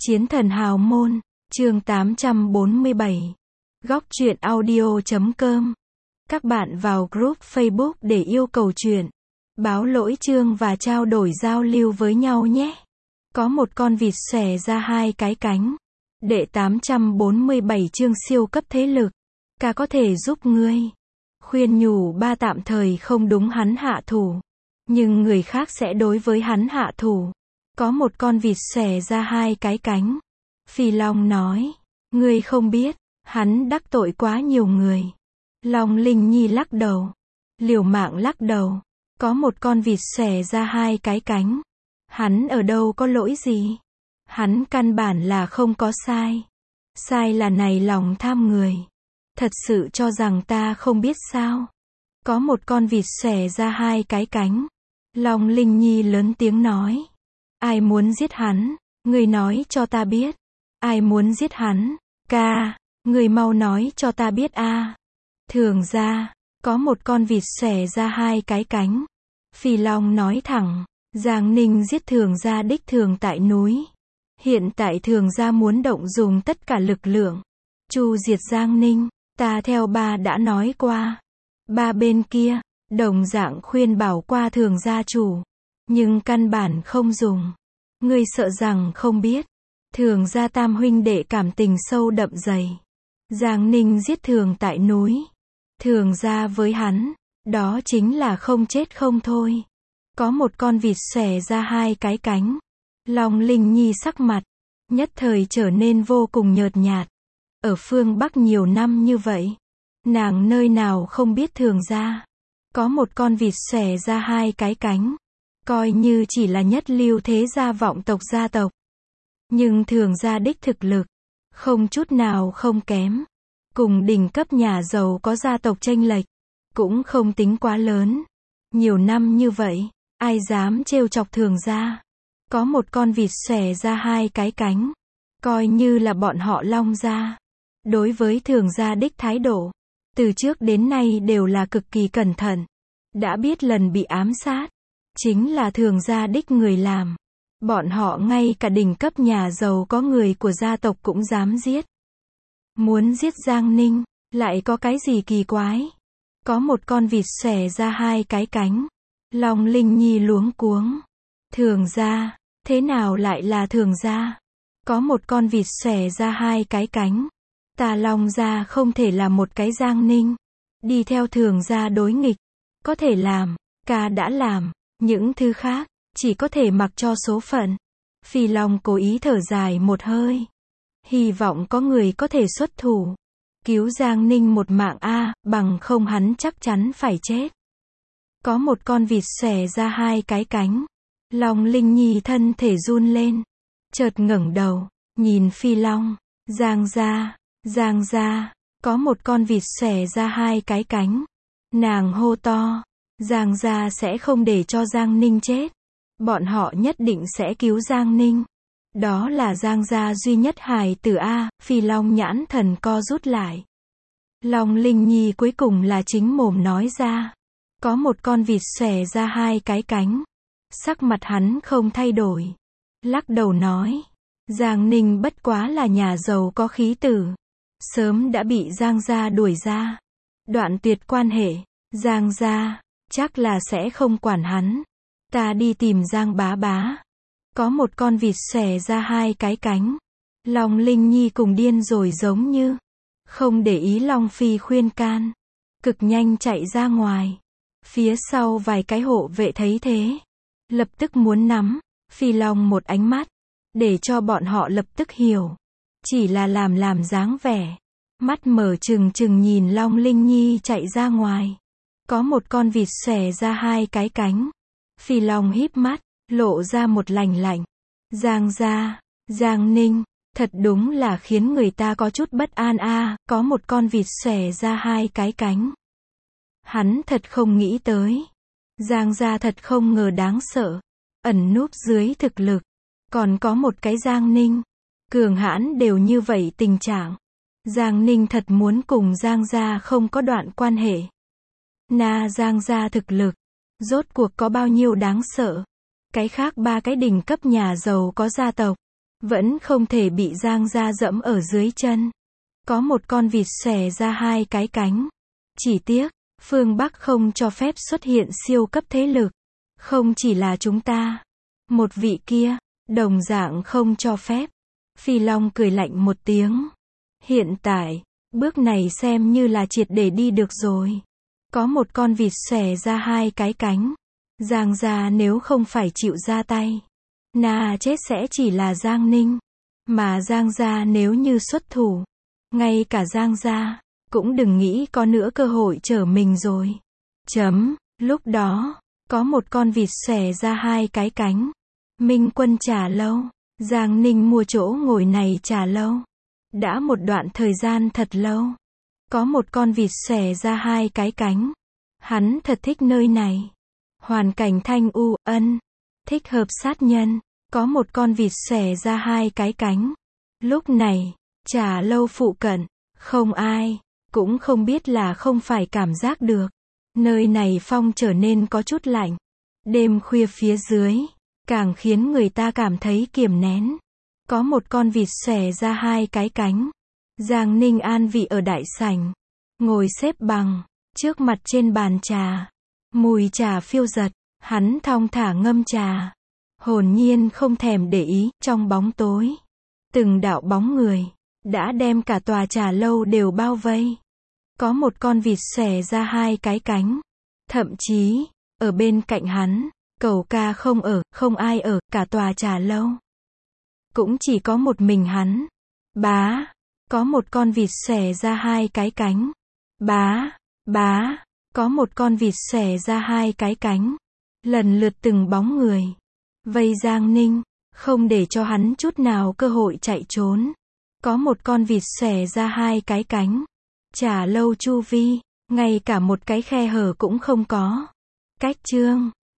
Chiến thần hào môn, chương 847. Góc truyện audio.com. Các bạn vào group Facebook để yêu cầu truyện, báo lỗi chương và trao đổi giao lưu với nhau nhé. Có một con vịt xòe ra hai cái cánh. Đệ 847 chương siêu cấp thế lực. Ca có thể giúp ngươi. Khuyên nhủ ba tạm thời không đúng hắn hạ thủ. Nhưng người khác sẽ đối với hắn hạ thủ. Có một con vịt xòe ra hai cái cánh. Phi Long nói, ngươi không biết, hắn đắc tội quá nhiều người. Long Linh Nhi lắc đầu. Liều mạng lắc đầu. Có một con vịt xòe ra hai cái cánh. Hắn ở đâu có lỗi gì? Hắn căn bản là không có sai. Sai là này lòng tham người. Thật sự cho rằng ta không biết sao? Có một con vịt xòe ra hai cái cánh. Long Linh Nhi lớn tiếng nói. Ai muốn giết hắn? Người nói cho ta biết. Ai muốn giết hắn? Ca, người mau nói cho ta biết a. Thường ra, có một con vịt xòe ra hai cái cánh. Phi Long nói thẳng, Giang Ninh giết Thường gia đích Thường tại núi. Hiện tại Thường gia muốn động dùng tất cả lực lượng. Chu diệt Giang Ninh, ta theo ba đã nói qua. Ba bên kia, đồng dạng khuyên bảo qua Thường gia chủ. Nhưng căn bản không dùng. Ngươi sợ rằng không biết. Thường gia tam huynh đệ cảm tình sâu đậm dày. Giang Ninh giết Thường tại núi. Thường gia với hắn, đó chính là không chết không thôi. Có một con vịt xòe ra hai cái cánh. Long Linh Nhi sắc mặt, nhất thời trở nên vô cùng nhợt nhạt. Ở phương Bắc nhiều năm như vậy, nàng nơi nào không biết Thường gia. Có một con vịt xòe ra hai cái cánh. Coi như chỉ là nhất lưu thế gia vọng tộc gia tộc. Nhưng Thường gia đích thực lực, không chút nào không kém. Cùng đỉnh cấp nhà giàu có gia tộc chênh lệch, cũng không tính quá lớn. Nhiều năm như vậy, ai dám trêu chọc Thường gia. Có một con vịt xòe ra hai cái cánh. Coi như là bọn họ Long gia. Đối với Thường gia đích thái độ, từ trước đến nay đều là cực kỳ cẩn thận. Đã biết lần bị ám sát, chính là Thường gia đích người làm. Bọn họ ngay cả đỉnh cấp nhà giàu có người của gia tộc cũng dám giết. Muốn giết Giang Ninh, lại có cái gì kỳ quái? Có một con vịt xòe ra hai cái cánh. Long Linh Nhi luống cuống. Thường gia, thế nào lại là Thường gia? Có một con vịt xòe ra hai cái cánh. Ta Long gia không thể là một cái Giang Ninh. Đi theo Thường gia đối nghịch. Có thể làm, ca đã làm. Những thứ khác, chỉ có thể mặc cho số phận. Phi Long cố ý thở dài một hơi. Hy vọng có người có thể xuất thủ. Cứu Giang Ninh một mạng bằng không hắn chắc chắn phải chết. Có một con vịt xòe ra hai cái cánh. Long Linh Nhi thân thể run lên. Chợt ngẩng đầu, nhìn Phi Long. Giang gia, có một con vịt xòe ra hai cái cánh. Nàng hô to. Giang gia sẽ không để cho Giang Ninh chết. Bọn họ nhất định sẽ cứu Giang Ninh. Đó là Giang gia duy nhất hài tử Phi Long nhãn thần co rút lại. Long Linh Nhi cuối cùng là chính mồm nói ra. Có một con vịt xòe ra hai cái cánh. Sắc mặt hắn không thay đổi. Lắc đầu nói. Giang Ninh bất quá là nhà giàu có khí tử. Sớm đã bị Giang gia đuổi ra. Đoạn tuyệt quan hệ. Giang gia, chắc là sẽ không quản hắn. Ta đi tìm Giang bá bá. Có một con vịt xòe ra hai cái cánh. Long Linh Nhi cùng điên rồi giống như. Không để ý Long Phi khuyên can. Cực nhanh chạy ra ngoài. Phía sau vài cái hộ vệ thấy thế. Lập tức muốn nắm Phi Long một ánh mắt. Để cho bọn họ lập tức hiểu. Chỉ là làm dáng vẻ. Mắt mở trừng trừng nhìn Long Linh Nhi chạy ra ngoài. Có một con vịt xòe ra hai cái cánh. Phi Long híp mắt, lộ ra một lành lạnh. Giang gia, Giang Ninh, thật đúng là khiến người ta có chút bất an có một con vịt xòe ra hai cái cánh. Hắn thật không nghĩ tới. Giang gia thật không ngờ đáng sợ. Ẩn núp dưới thực lực. Còn có một cái Giang Ninh. Cường hãn đều như vậy tình trạng. Giang Ninh thật muốn cùng Giang gia không có đoạn quan hệ. Giang gia thực lực. Rốt cuộc có bao nhiêu đáng sợ. Cái khác ba cái đỉnh cấp nhà giàu có gia tộc. vẫn không thể bị Giang gia dẫm ở dưới chân. Có một con vịt xòe ra hai cái cánh. Chỉ tiếc, phương Bắc không cho phép xuất hiện siêu cấp thế lực. Không chỉ là chúng ta. Một vị kia, đồng dạng không cho phép. Phi Long cười lạnh một tiếng. Hiện tại, bước này xem như là triệt để đi được rồi. Có một con vịt xòe ra hai cái cánh. Giang gia nếu không phải chịu ra tay, Na chết sẽ chỉ là Giang Ninh. Mà Giang gia nếu như xuất thủ, ngay cả Giang gia cũng đừng nghĩ có nữa cơ hội trở mình rồi. Lúc đó, có một con vịt xòe ra hai cái cánh. Minh Quân Trà Lâu. Giang Ninh mua chỗ ngồi này trà lâu. Đã một đoạn thời gian thật lâu. Có một con vịt xòe ra hai cái cánh. Hắn thật thích nơi này. Hoàn cảnh thanh u, thích hợp sát nhân. Có một con vịt xòe ra hai cái cánh. Lúc này, trà lâu phụ cận, không ai, cũng không biết là không phải cảm giác được. Nơi này phong trở nên có chút lạnh. Đêm khuya phía dưới, càng khiến người ta cảm thấy kiềm nén. Có một con vịt xòe ra hai cái cánh. Giang Ninh an vị ở đại sảnh. Ngồi xếp bằng, trước mặt trên bàn trà. Mùi trà phiêu dật, hắn thong thả ngâm trà. Hồn nhiên không thèm để ý, trong bóng tối. Từng đạo bóng người, đã đem cả tòa trà lâu đều bao vây. Có một con vịt xòe ra hai cái cánh. Thậm chí, ở bên cạnh hắn, Cẩu Ca không ở, không ai ở, cả tòa trà lâu. Cũng chỉ có một mình hắn. Bá, có một con vịt xòe ra hai cái cánh. Bá, có một con vịt xòe ra hai cái cánh. Lần lượt từng bóng người vây Giang Ninh, không để cho hắn chút nào cơ hội chạy trốn. Có một con vịt xòe ra hai cái cánh. Trà lâu chu vi, ngay cả một cái khe hở cũng không có. Cách chương